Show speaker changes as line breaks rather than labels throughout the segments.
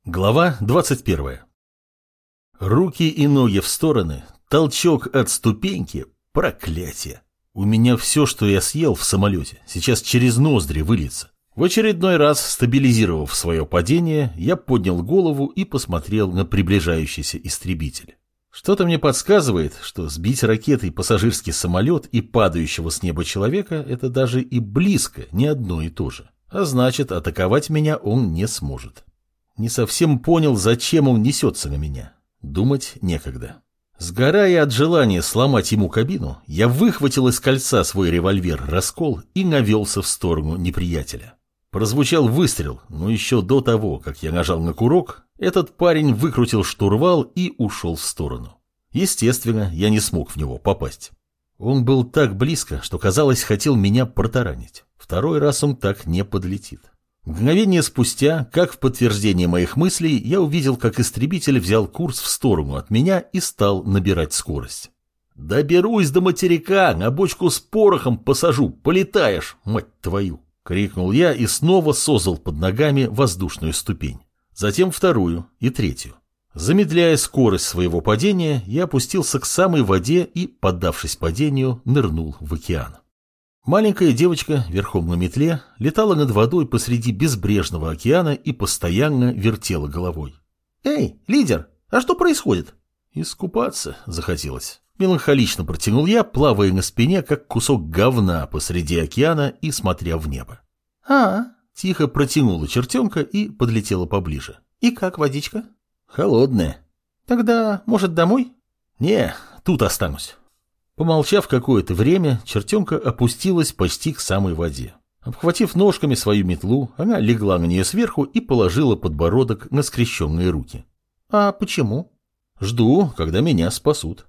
Глава 21. Руки и ноги в стороны, толчок от ступеньки, проклятие. У меня все, что я съел в самолете, сейчас через ноздри выльется. В очередной раз, стабилизировав свое падение, я поднял голову и посмотрел на приближающийся истребитель. Что-то мне подсказывает, что сбить ракетой пассажирский самолет и падающего с неба человека – это даже и близко не одно и то же. А значит, атаковать меня он не сможет. Не совсем понял, зачем он несется на меня. Думать некогда. Сгорая от желания сломать ему кабину, я выхватил из кольца свой револьвер «Раскол» и навелся в сторону неприятеля. Прозвучал выстрел, но еще до того, как я нажал на курок, этот парень выкрутил штурвал и ушел в сторону. Естественно, я не смог в него попасть. Он был так близко, что, казалось, хотел меня протаранить. Второй раз он так не подлетит. Мгновение спустя, как в подтверждение моих мыслей, я увидел, как истребитель взял курс в сторону от меня и стал набирать скорость. «Доберусь до материка, на бочку с порохом посажу, полетаешь, мать твою!» — крикнул я и снова создал под ногами воздушную ступень. Затем вторую и третью. Замедляя скорость своего падения, я опустился к самой воде и, поддавшись падению, нырнул в океан. Маленькая девочка верхом на метле летала над водой посреди безбрежного океана и постоянно вертела головой. «Эй, лидер, а что происходит?» «Искупаться захотелось». Меланхолично протянул я, плавая на спине, как кусок говна посреди океана и смотря в небо. Тихо протянула чертенка и подлетела поближе. «И как водичка?» «Холодная». «Тогда, может, домой?» «Не, тут останусь». Помолчав какое-то время, чертенка опустилась почти к самой воде. Обхватив ножками свою метлу, она легла на нее сверху и положила подбородок на скрещенные руки. «А почему?» «Жду, когда меня спасут».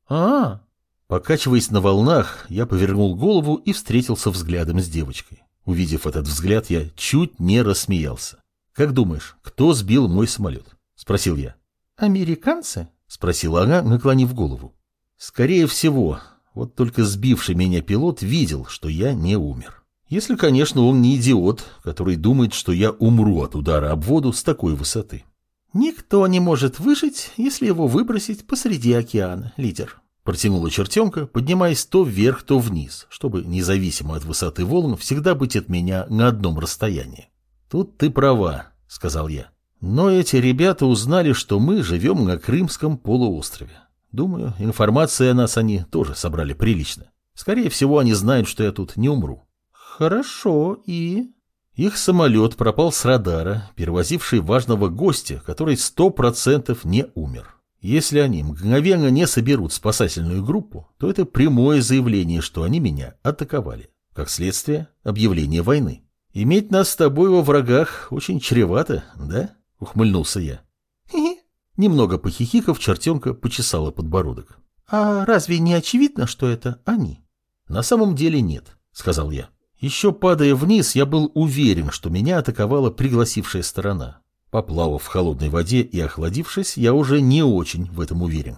Покачиваясь на волнах, я повернул голову и встретился взглядом с девочкой. Увидев этот взгляд, я чуть не рассмеялся. «Как думаешь, кто сбил мой самолет?» — спросил я. «Американцы?» — спросила она, наклонив голову. «Скорее всего, вот только сбивший меня пилот видел, что я не умер. Если, конечно, он не идиот, который думает, что я умру от удара об воду с такой высоты». «Никто не может выжить, если его выбросить посреди океана, лидер», — протянула чертенка, поднимаясь то вверх, то вниз, чтобы, независимо от высоты волн, всегда быть от меня на одном расстоянии. «Тут ты права», — сказал я. «Но эти ребята узнали, что мы живем на Крымском полуострове. Думаю, информации о нас они тоже собрали прилично. Скорее всего, они знают, что я тут не умру». «Хорошо, и...» Их самолет пропал с радара, перевозивший важного гостя, который 100% не умер. Если они мгновенно не соберут спасательную группу, то это прямое заявление, что они меня атаковали. Как следствие, объявление войны. «Иметь нас с тобой во врагах очень чревато, да?» — ухмыльнулся я. «Хе-хе». Немного похихиков, чертенка почесала подбородок. «А разве не очевидно, что это они?» «На самом деле нет», — сказал я. Еще падая вниз, я был уверен, что меня атаковала пригласившая сторона. Поплавав в холодной воде и охладившись, я уже не очень в этом уверен.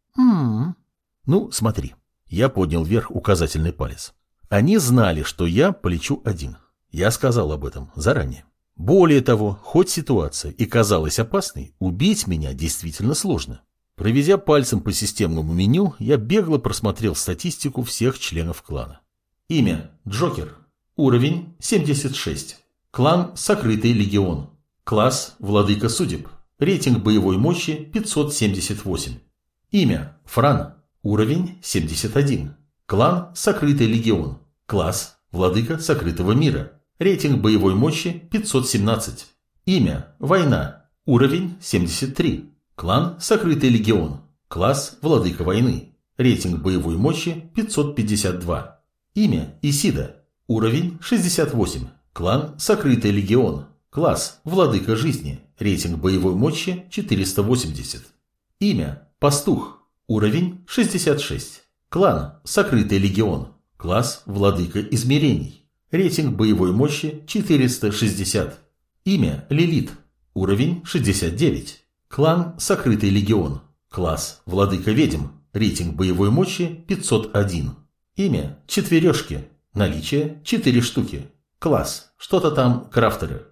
«Ну, смотри». Я поднял вверх указательный палец. Они знали, что я полечу один. Я сказал об этом заранее. Более того, хоть ситуация и казалась опасной, убить меня действительно сложно. Проведя пальцем по системному меню, я бегло просмотрел статистику всех членов клана. Имя – Джокер. Уровень – 76. Клан – Сокрытый Легион. Класс – Владыка Судеб. Рейтинг боевой мощи – 578. Имя – Фран. Уровень – 71. Клан – Сокрытый Легион. Класс – Владыка Сокрытого Мира. Рейтинг боевой мощи – 517. Имя – Война. Уровень – 73. Клан – Сокрытый Легион. Класс – Владыка Войны. Рейтинг боевой мощи – 552. Имя – Исида. Уровень – 68. Клан – Сокрытый Легион. Класс – Владыка Жизни. Рейтинг боевой мощи – 480. Имя – Пастух. Уровень – 66. Клан – Сокрытый Легион. Класс – Владыка Измерений. Рейтинг боевой мощи 460. Имя – Лилит. Уровень 69. Клан – Сокрытый Легион. Класс – Владыка Ведьм. Рейтинг боевой мощи 501. Имя – Четверешки. Наличие 4 штуки. Класс – что-то там крафтеры.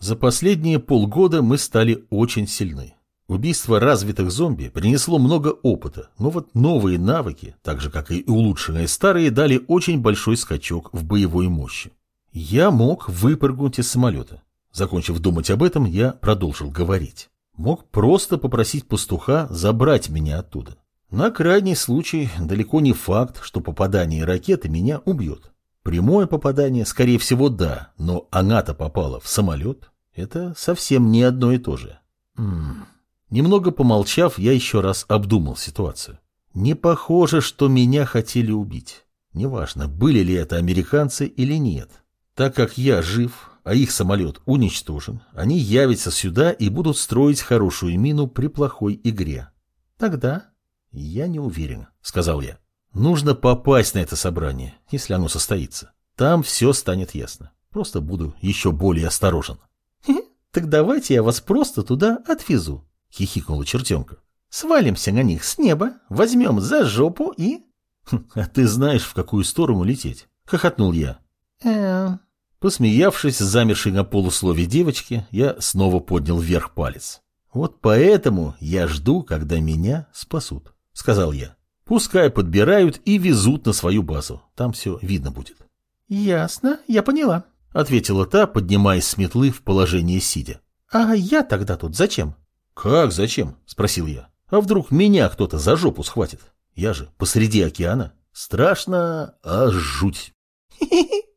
За последние полгода мы стали очень сильны. Убийство развитых зомби принесло много опыта, но вот новые навыки, так же как и улучшенные старые, дали очень большой скачок в боевой мощи. Я мог выпрыгнуть из самолета. Закончив думать об этом, я продолжил говорить. Мог просто попросить пастуха забрать меня оттуда. На крайний случай далеко не факт, что попадание ракеты меня убьет. Прямое попадание, скорее всего, да, но она-то попала в самолет. Это совсем не одно и то же. Немного помолчав, я еще раз обдумал ситуацию. Не похоже, что меня хотели убить. Неважно, были ли это американцы или нет. Так как я жив, а их самолет уничтожен, они явятся сюда и будут строить хорошую мину при плохой игре. Тогда я не уверен, сказал я. Нужно попасть на это собрание, если оно состоится. Там все станет ясно. Просто буду еще более осторожен. Так давайте я вас просто туда отвезу, хихикнула чертенка. Свалимся на них с неба, возьмем за жопу и... А ты знаешь, в какую сторону лететь? Хохотнул я. Посмеявшись, замершей на полуслове девочки, я снова поднял вверх палец. Вот поэтому я жду, когда меня спасут, сказал я. Пускай подбирают и везут на свою базу, там все видно будет. Ясно, я поняла, ответила та, поднимаясь с метлы в положение сидя. А я тогда тут зачем? Как зачем? Спросил я. А вдруг меня кто-то за жопу схватит? Я же посреди океана. Страшно, аж жуть.